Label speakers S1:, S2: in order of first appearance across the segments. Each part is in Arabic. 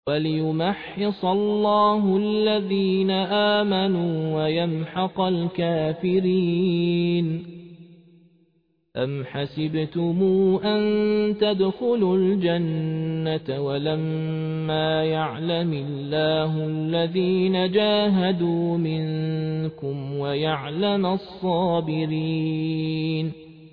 S1: وليمحص الله الذين آمنوا ويمحق الكافرين. أم حسبتم أن تدخلوا الجنة ولما يعلم الله الذين جاهدوا منكم ويعلم الصابرين؟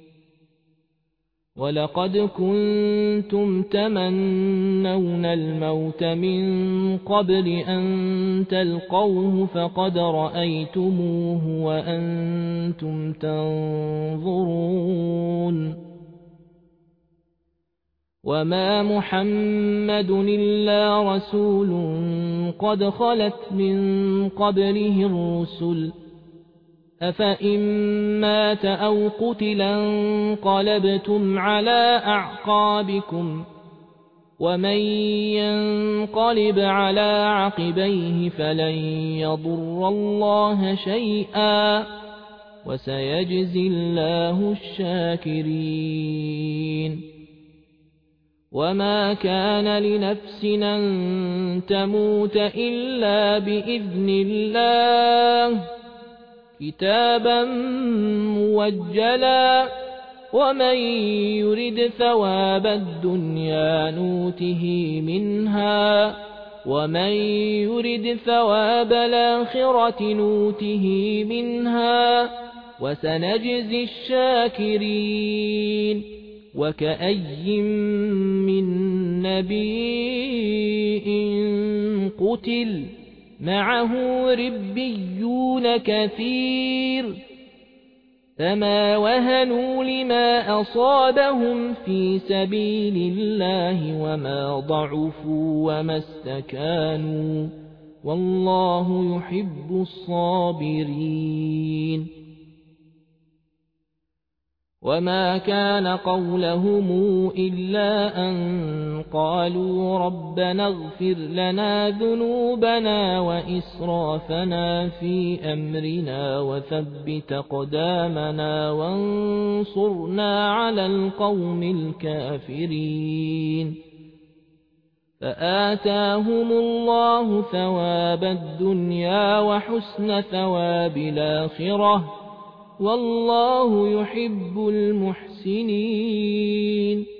S1: ولقد كنتم تمنون الموت من قبل أن تلقوه فقد رأيتموه وأنتم تنظرون. وما محمد إلا رسول قد خلت من قبله الرسل أفإن مات أو قتلا انقلبتم على أعقابكم ومن ينقلب على عقبيه فلن يضر الله شيئا وسيجزي الله الشاكرين. وما كان لنفس أن تموت إلا بإذن الله كتابا موجلا ومن يرد ثواب الدنيا نوته منها ومن يرد ثواب الآخرة نوته منها وسنجزي الشاكرين. وكأي من نبي قتل معه ربيون كثير فما وهنوا لما أصابهم في سبيل الله وما ضعفوا وما استكانوا والله يحب الصابرين. وما كان قولهم إلا أن قالوا ربنا اغفر لنا ذنوبنا وإسرافنا في أمرنا وثبت أقدامنا وانصرنا على القوم الكافرين. فآتاهم الله ثواب الدنيا وحسن ثواب الآخرة والله يحب المحسنين.